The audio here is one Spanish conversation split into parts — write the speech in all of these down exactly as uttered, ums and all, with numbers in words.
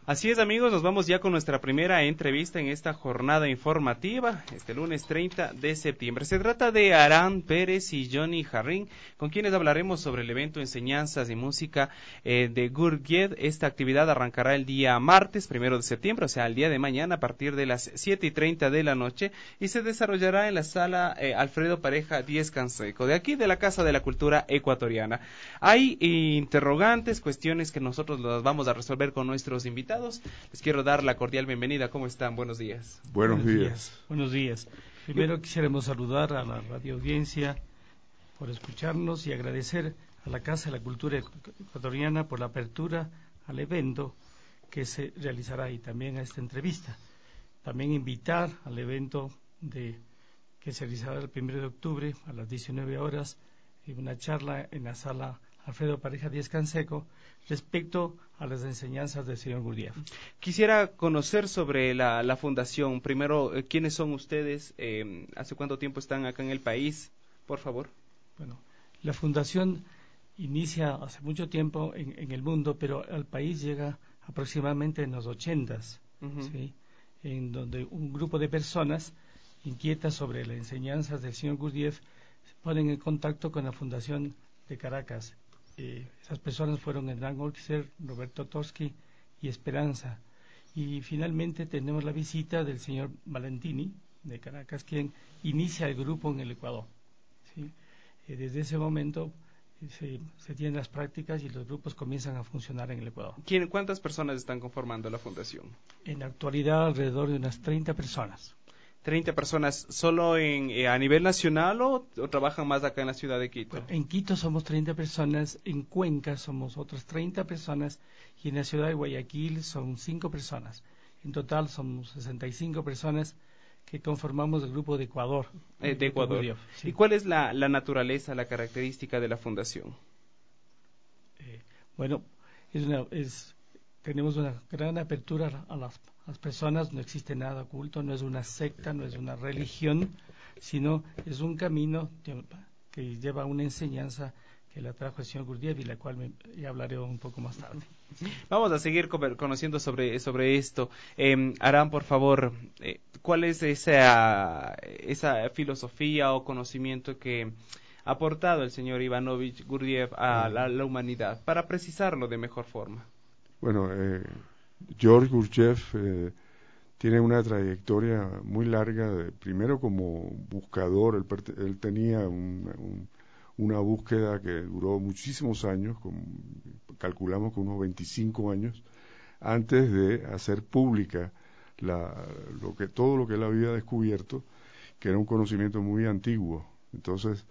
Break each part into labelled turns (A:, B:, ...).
A: Así es, amigos, nos vamos ya con nuestra primera entrevista en esta jornada informativa, este lunes treinta de septiembre. Se trata de Aram Pérez y Johnny Jarrín, con quienes hablaremos sobre el evento Enseñanzas y Música eh, de Gurdjieff. Esta actividad arrancará el día martes, primero de septiembre, o sea, el día de mañana, a partir de las siete y treinta de la noche, y se desarrollará en la sala eh, Alfredo Pareja Díez Canseco, de aquí de la Casa de la Cultura Ecuatoriana. Hay interrogantes, cuestiones que nosotros las vamos a resolver con nuestros invitados. Les quiero dar la cordial bienvenida. ¿Cómo están? Buenos días.
B: Buenos, Buenos días. días.
C: Buenos días. Primero quisiéramos saludar a la radio audiencia por escucharnos y agradecer a la Casa de la Cultura Ecuatoriana por la apertura al evento que se realizará y también a esta entrevista. También invitar al evento de que se realizará el primero de octubre a las diecinueve horas en una charla en la sala Alfredo Pareja Díez Canseco respecto a las enseñanzas del señor Gurdjieff.
A: Quisiera conocer sobre la, la fundación. Primero, eh, ¿quiénes son ustedes? Eh, ¿Hace cuánto tiempo están acá en el país? Por favor.
C: Bueno, la fundación inicia hace mucho tiempo en, en el mundo, pero al país llega aproximadamente en los ochentas, uh-huh. ¿sí? En donde un grupo de personas inquietas sobre las enseñanzas del señor Gurdjieff se ponen en contacto con la Fundación de Caracas. Eh, esas personas fueron Hernán Olgiser, Roberto Torsky y Esperanza. Y finalmente tenemos la visita del señor Valentini de Caracas, quien inicia el grupo en el Ecuador. ¿sí? Eh, desde ese momento eh, se, se tienen las prácticas y los grupos comienzan a funcionar en el Ecuador.
A: ¿Quién, ¿Cuántas personas están conformando la fundación?
C: En la actualidad alrededor de unas treinta personas.
A: treinta personas, ¿solo en, eh, a nivel nacional o, o trabajan más acá en la ciudad de Quito?
C: Bueno, en Quito somos treinta personas, en Cuenca somos otras treinta personas y en la ciudad de Guayaquil son cinco personas. En total somos sesenta y cinco personas que conformamos el grupo de Ecuador.
A: Eh, de Ecuador. Gurdjieff, sí. ¿Y cuál es la, la naturaleza, la característica de la fundación?
C: Eh, bueno, es una, es, tenemos una gran apertura a las las personas, no existe nada oculto, no es una secta, no es una religión, sino es un camino que lleva a una enseñanza que la trajo el señor Gurdjieff y la cual me, ya hablaré un poco más tarde.
A: Vamos a seguir conociendo sobre, sobre esto. Eh, Aram, por favor, eh, ¿cuál es esa, esa filosofía o conocimiento que ha aportado el señor Ivanovich Gurdjieff a la, la humanidad, para precisarlo de mejor forma?
B: Bueno, eh... George Gurdjieff eh, tiene una trayectoria muy larga, de, primero como buscador, él, él tenía un, un, una búsqueda que duró muchísimos años, con, calculamos que unos veinticinco años, antes de hacer pública la, lo que, todo lo que él había descubierto, que era un conocimiento muy antiguo. Entonces,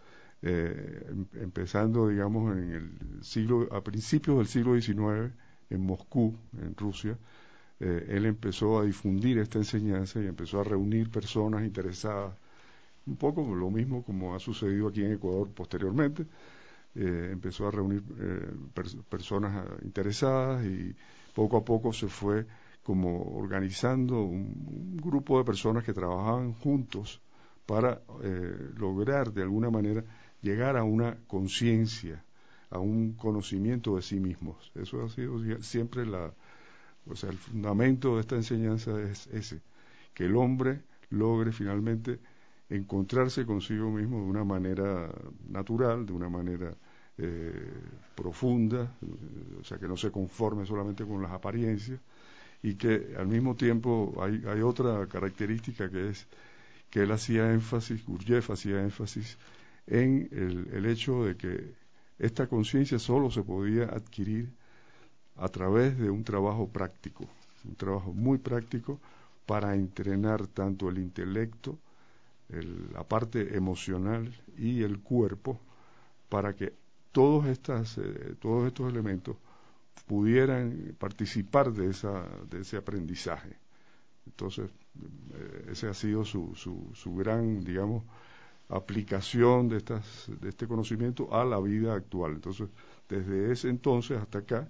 B: eh, em, empezando, digamos, en el siglo, a principios del siglo diecinueve, en Moscú, en Rusia, eh, él empezó a difundir esta enseñanza y empezó a reunir personas interesadas, un poco lo mismo como ha sucedido aquí en Ecuador posteriormente, eh, empezó a reunir eh, per- personas interesadas y poco a poco se fue como organizando un, un grupo de personas que trabajaban juntos para eh, lograr de alguna manera llegar a una conciencia, a un conocimiento de sí mismos. Eso ha sido siempre la, o sea, el fundamento de esta enseñanza es ese, que el hombre logre finalmente encontrarse consigo mismo de una manera natural, de una manera eh, profunda, o sea, que no se conforme solamente con las apariencias y que al mismo tiempo hay, hay otra característica que es que él hacía énfasis, Gurdjieff hacía énfasis en el, el hecho de que esta conciencia solo se podía adquirir a través de un trabajo práctico, un trabajo muy práctico para entrenar tanto el intelecto, el, la parte emocional y el cuerpo, para que todos, estas, eh, todos estos elementos pudieran participar de, esa, de ese aprendizaje. Entonces, eh, ese ha sido su, su, su gran, digamos, aplicación de estas de este conocimiento a la vida actual. Entonces, desde ese entonces hasta acá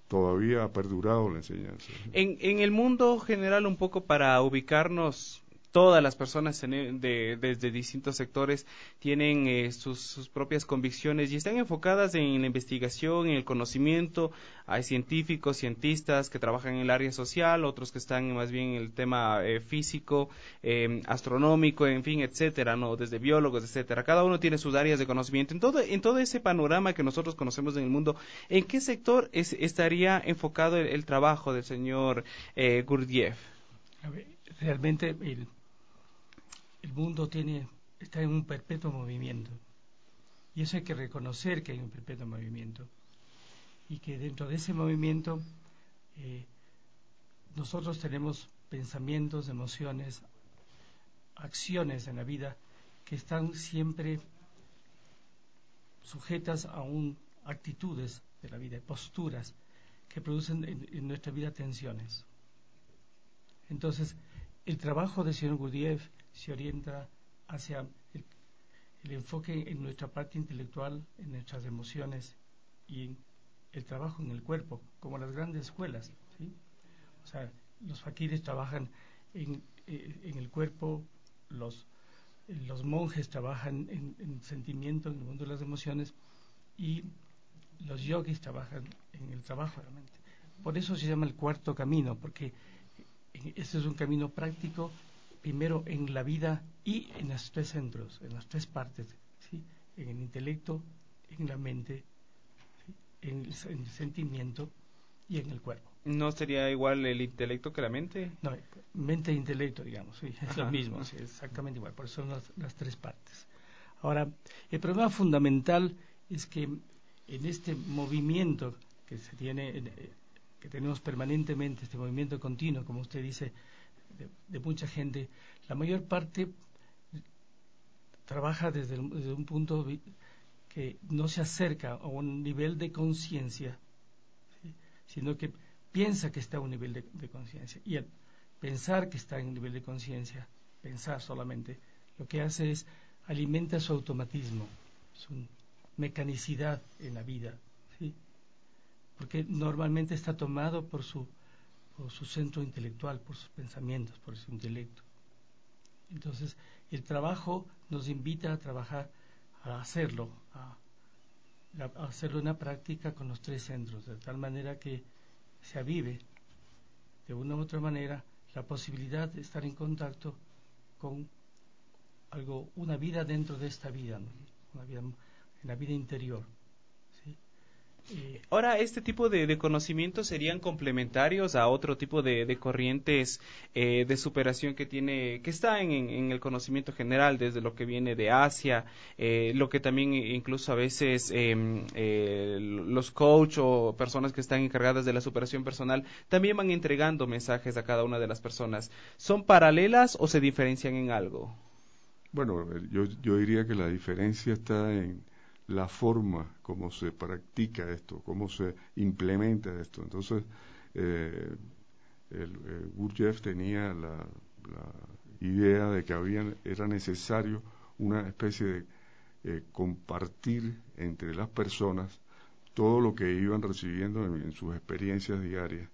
B: todavía ha perdurado la enseñanza.
A: En, en el mundo general, un poco para ubicarnos, todas las personas en, de, desde distintos sectores tienen eh, sus, sus propias convicciones y están enfocadas en la investigación, en el conocimiento. Hay científicos, cientistas que trabajan en el área social, otros que están más bien en el tema eh, físico, eh, astronómico, en fin, etcétera, no, desde biólogos, etcétera. Cada uno tiene sus áreas de conocimiento. En todo, en todo ese panorama que nosotros conocemos en el mundo, ¿en qué sector es, estaría enfocado el, el trabajo del señor eh, Gurdjieff?
C: A ver, realmente el El mundo tiene, está en un perpetuo movimiento y eso hay que reconocer que hay un perpetuo movimiento y que dentro de ese movimiento eh, nosotros tenemos pensamientos, emociones, acciones en la vida que están siempre sujetas a un, actitudes de la vida, posturas que producen en, en nuestra vida tensiones. Entonces, el trabajo del señor Gurdjieff se orienta hacia el, el enfoque en nuestra parte intelectual, en nuestras emociones y en el trabajo en el cuerpo, como las grandes escuelas, ¿sí? O sea, los faquires trabajan en, eh, en el cuerpo, los, los monjes trabajan en, en sentimiento, en el mundo de las emociones, y los yogis trabajan en el trabajo realmente. Por eso se llama el cuarto camino, porque este es un camino práctico, primero en la vida y en los tres centros, en las tres partes, ¿sí? En el intelecto, en la mente, ¿sí? en, el, en el sentimiento y en el cuerpo.
A: ¿No sería igual el intelecto que la mente?
C: No, mente e intelecto, digamos, ¿sí? Es
A: Ajá.
C: lo mismo, sí, exactamente igual, por eso son las, las tres partes. Ahora, el problema fundamental es que en este movimiento que se tiene, que tenemos permanentemente, este movimiento continuo, como usted dice, de, de mucha gente, la mayor parte trabaja desde, el, desde un punto que no se acerca a un nivel de conciencia, ¿sí? Sino que piensa que está a un nivel de, de conciencia. Y al pensar que está en un nivel de conciencia, pensar solamente, lo que hace es alimenta su automatismo, su mecanicidad en la vida, ¿sí? Porque normalmente está tomado por su, por su centro intelectual, por sus pensamientos, por su intelecto. Entonces, el trabajo nos invita a trabajar, a hacerlo, a, a hacerlo una práctica con los tres centros, de tal manera que se avive de una u otra manera la posibilidad de estar en contacto con algo, una vida dentro de esta vida, ¿no? Una vida en la vida interior, ¿sí?
A: Eh, Ahora, ¿este tipo de, de conocimientos serían complementarios a otro tipo de, de corrientes eh, de superación que tiene, que está en, en el conocimiento general, desde lo que viene de Asia, eh, lo que también incluso a veces eh, eh, los coach o personas que están encargadas de la superación personal también van entregando mensajes a cada una de las personas? ¿Son paralelas o se diferencian en algo?
B: Bueno, yo, yo diría que la diferencia está en la forma como se practica esto, cómo se implementa esto. Entonces, eh, el, eh, Gurdjieff tenía la, la idea de que había, era necesario una especie de eh, compartir entre las personas todo lo que iban recibiendo en, en sus experiencias diarias.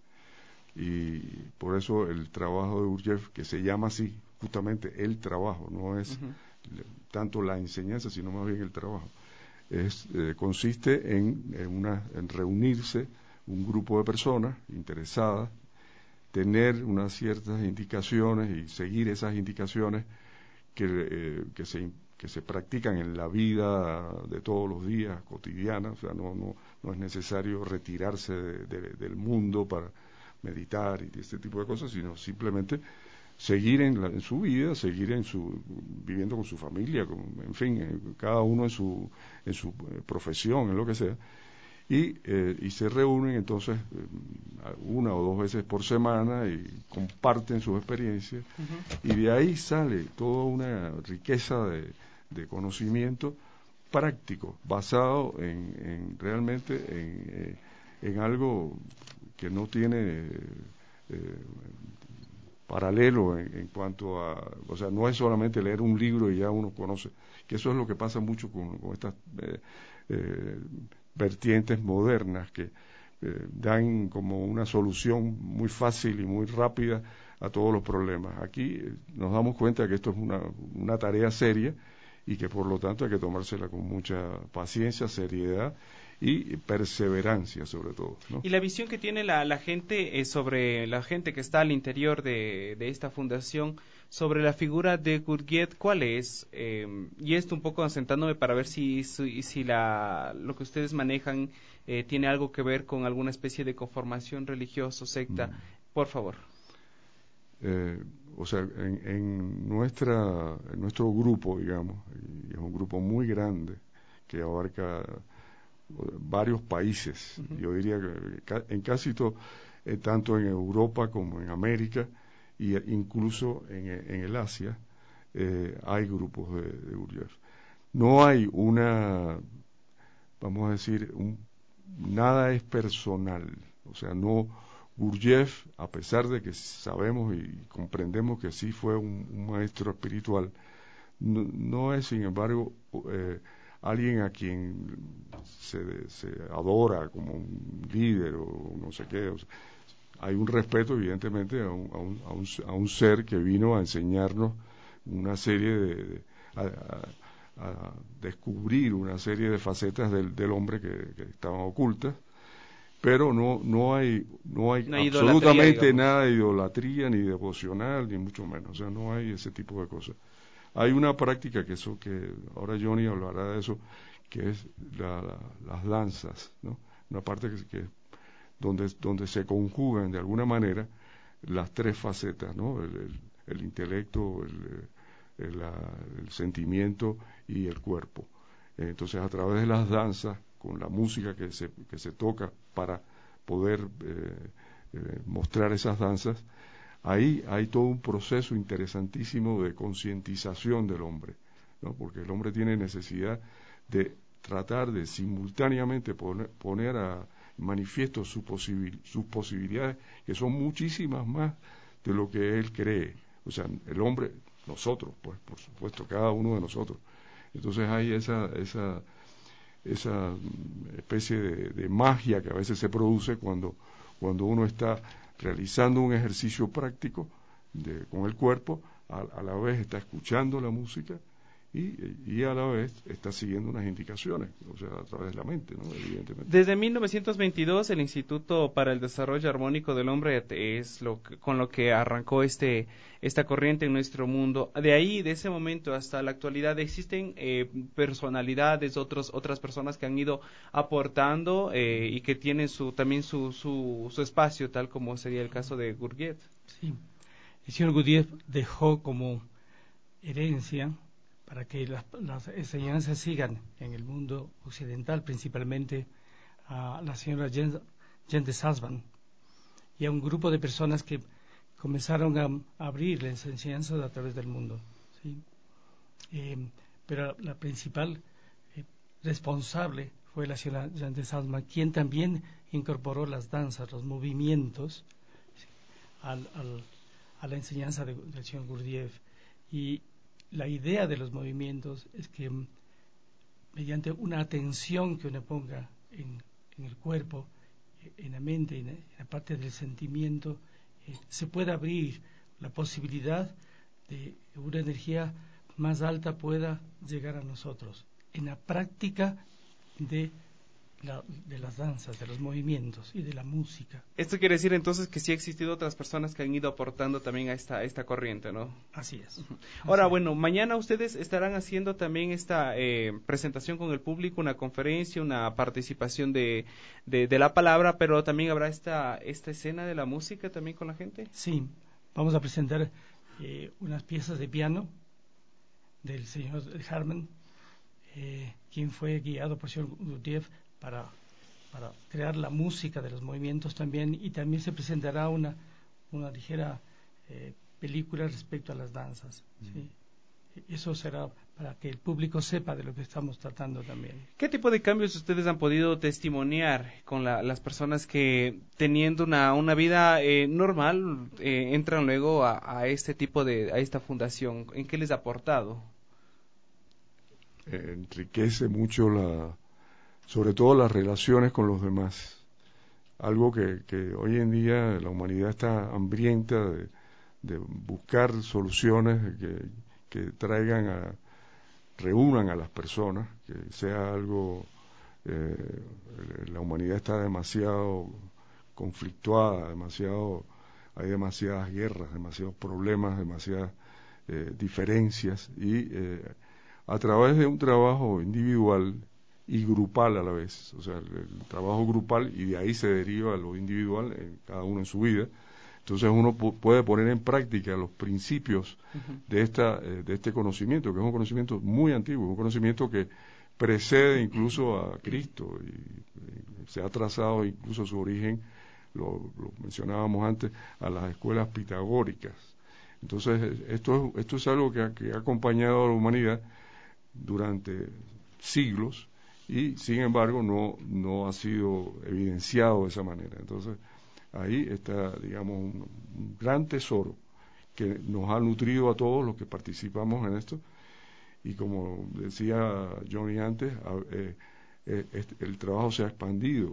B: Y por eso el trabajo de Gurdjieff, que se llama así, justamente el trabajo, no es uh-huh. tanto la enseñanza, sino más bien el trabajo. Es, eh, consiste en, en, una, en reunirse un grupo de personas interesadas, tener unas ciertas indicaciones y seguir esas indicaciones que, eh, que, se, que se practican en la vida de todos los días, cotidiana. O sea, no, no, no es necesario retirarse de, de, del mundo para meditar y este tipo de cosas, sino simplemente seguir en, la, en su vida, seguir en su viviendo con su familia, con, en fin, cada uno en su en su profesión, en lo que sea, y, eh, y se reúnen entonces eh, una o dos veces por semana y comparten sus experiencias, uh-huh. y de ahí sale toda una riqueza de, de conocimiento práctico, basado en, en realmente en, eh, en algo que no tiene eh, paralelo en, en cuanto a, o sea, no es solamente leer un libro y ya uno conoce, que eso es lo que pasa mucho con, con estas eh, eh, vertientes modernas que eh, dan como una solución muy fácil y muy rápida a todos los problemas. Aquí nos damos cuenta que esto es una, una tarea seria y que por lo tanto hay que tomársela con mucha paciencia, seriedad y perseverancia sobre todo, ¿no?
A: Y la visión que tiene la, la gente eh, sobre la gente que está al interior de, de esta fundación sobre la figura de Gurdjieff, ¿cuál es? Eh, y esto un poco asentándome para ver si, si, si la, lo que ustedes manejan eh, tiene algo que ver con alguna especie de conformación religiosa, secta. Mm. Por favor.
B: Eh, o sea, en, en, nuestra, en nuestro grupo, digamos, y es un grupo muy grande que abarca varios países, uh-huh. Yo diría que en casi todo, eh, tanto en Europa como en América, y incluso en, en el Asia, eh, hay grupos de, de Gurdjieff. No hay una, vamos a decir, un, nada es personal, o sea, no, Gurdjieff, a pesar de que sabemos y comprendemos que sí fue un, un maestro espiritual, no, no es, sin embargo, eh, alguien a quien se, se adora como un líder o no sé qué. O sea, hay un respeto, evidentemente, a un, a, un, a, un, a un ser que vino a enseñarnos una serie de... de a, a, a descubrir una serie de facetas del, del hombre que, que estaban ocultas, pero no no hay no hay, no hay absolutamente nada de idolatría ni devocional ni mucho menos, o sea, no hay ese tipo de cosas. Hay una práctica que eso que ahora Johnny hablará de eso, que es la, la, las danzas, ¿no? Una parte que, que donde donde se conjugan de alguna manera las tres facetas, ¿no? El, el, el intelecto, el, el, la, el sentimiento y el cuerpo. Entonces, a través de las danzas, con la música que se, que se toca para poder eh, eh, mostrar esas danzas, ahí hay todo un proceso interesantísimo de concientización del hombre, ¿no? Porque el hombre tiene necesidad de tratar de simultáneamente poner, poner a manifiesto su posibil, sus posibilidades, que son muchísimas más de lo que él cree. O sea, el hombre, nosotros, pues, por supuesto, cada uno de nosotros. Entonces hay esa esa esa especie de, de magia que a veces se produce cuando cuando uno está realizando un ejercicio práctico de, con el cuerpo, a, a la vez está escuchando la música y, y a la vez está siguiendo unas indicaciones, o sea, a través de la mente, ¿no? Evidentemente.
A: Desde mil novecientos veintidós el Instituto para el Desarrollo Armónico del Hombre es lo que, con lo que arrancó este esta corriente en nuestro mundo. De ahí, de ese momento hasta la actualidad, existen eh, personalidades, otros otras personas que han ido aportando eh, y que tienen su también su, su su espacio, tal como sería el caso de Gurdjieff.
C: Sí, el señor Gurdjieff dejó como herencia para que las, las enseñanzas sigan en el mundo occidental, principalmente a la señora Jen, Jen de Salzman y a un grupo de personas que comenzaron a, a abrir las enseñanzas a través del mundo, ¿sí? Eh, pero la principal eh, responsable fue la señora Jen de Salzman, quien también incorporó las danzas, los movimientos, ¿sí? al, al, a la enseñanza de, del señor Gurdjieff. Y la idea de los movimientos es que mediante una atención que uno ponga en, en el cuerpo, en la mente, en la parte del sentimiento, eh, se puede abrir la posibilidad de que una energía más alta pueda llegar a nosotros en la práctica de La, de las danzas, de los movimientos y de la música.
A: Esto quiere decir entonces que sí ha existido otras personas que han ido aportando también a esta, a esta corriente, ¿no?
C: Así es.
A: Ahora,
C: Así
A: bueno, mañana ustedes estarán haciendo también esta eh, presentación con el público, una conferencia, una participación de, de, de la palabra, pero también habrá esta, esta escena de la música también con la gente.
C: Sí, vamos a presentar eh, unas piezas de piano del señor Harman, eh, quien fue guiado por el señor Gurdjieff Para, para crear la música de los movimientos también, y también se presentará una, una ligera eh, película respecto a las danzas, ¿sí? Mm. Eso será para que el público sepa de lo que estamos tratando también.
A: ¿Qué tipo de cambios ustedes han podido testimoniar con la, las personas que teniendo una, una vida eh, normal eh, entran luego a, a este tipo de, a esta fundación? ¿En qué les ha aportado?
B: Eh, enriquece mucho la sobre todo las relaciones con los demás, algo que, que hoy en día la humanidad está hambrienta de, de buscar soluciones que, que traigan a, reúnan a las personas, que sea algo, eh, la humanidad está demasiado conflictuada, demasiado, hay demasiadas guerras, demasiados problemas, demasiadas eh, diferencias, y eh, a través de un trabajo individual y grupal a la vez, o sea, el, el trabajo grupal, y de ahí se deriva lo individual, en, cada uno en su vida. Entonces uno pu- puede poner en práctica los principios uh-huh. de esta eh, de este conocimiento, que es un conocimiento muy antiguo, un conocimiento que precede incluso a Cristo, y, y se ha trazado incluso su origen, lo, lo mencionábamos antes, a las escuelas pitagóricas. Entonces esto, esto es algo que ha, que ha acompañado a la humanidad durante siglos, y sin embargo no, no ha sido evidenciado de esa manera. Entonces ahí está, digamos, un, un gran tesoro que nos ha nutrido a todos los que participamos en esto, y como decía Johnny antes, eh, eh, este, el trabajo se ha expandido.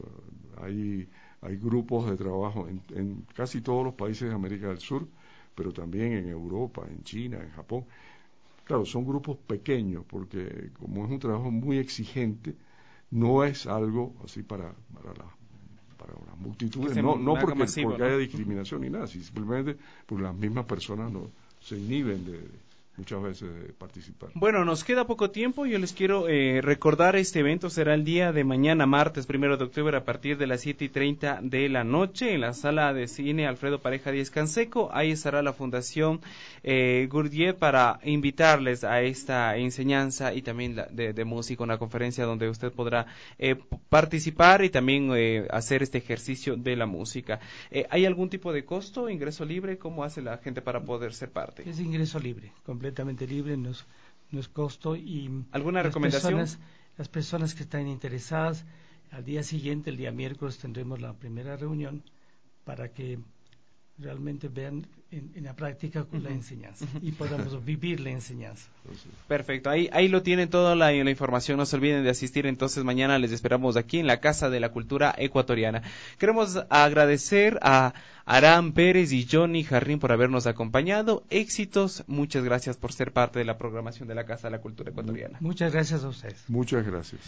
B: Hay, hay grupos de trabajo en, en casi todos los países de América del Sur, pero también en Europa, en China, en Japón. Claro, son grupos pequeños, porque como es un trabajo muy exigente, no es algo así para, para la para las multitudes, no, no porque, masivo, porque ¿no? haya discriminación ni nada, simplemente porque las mismas personas no se inhiben de, de muchas veces de participar.
A: Bueno, nos queda poco tiempo. Yo les quiero eh, recordar, este evento será el día de mañana, martes primero de octubre, a partir de las siete y treinta de la noche, en la sala de cine Alfredo Pareja Díez Canseco. Ahí estará la Fundación eh, Gurdjieff para invitarles a esta enseñanza y también la, de, de música, una conferencia donde usted podrá eh, participar y también eh, hacer este ejercicio de la música. Eh, ¿Hay algún tipo de costo, ingreso libre? ¿Cómo hace la gente para poder ser parte?
C: Es ingreso libre, completamente completamente libre, no es, no es costo. Y
A: ¿alguna
C: las
A: recomendación?
C: Personas, las personas que están interesadas, al día siguiente, el día miércoles, tendremos la primera reunión para que realmente vean en, en la práctica con uh-huh. la enseñanza uh-huh. y podamos vivir la enseñanza.
A: Perfecto, ahí ahí lo tienen toda la, la información. No se olviden de asistir. Entonces mañana les esperamos aquí en la Casa de la Cultura Ecuatoriana. Queremos agradecer a Aram Pérez y Johnny Jarrín por habernos acompañado. Éxitos, muchas gracias por ser parte de la programación de la Casa de la Cultura Ecuatoriana.
C: Muchas gracias a ustedes.
B: Muchas gracias.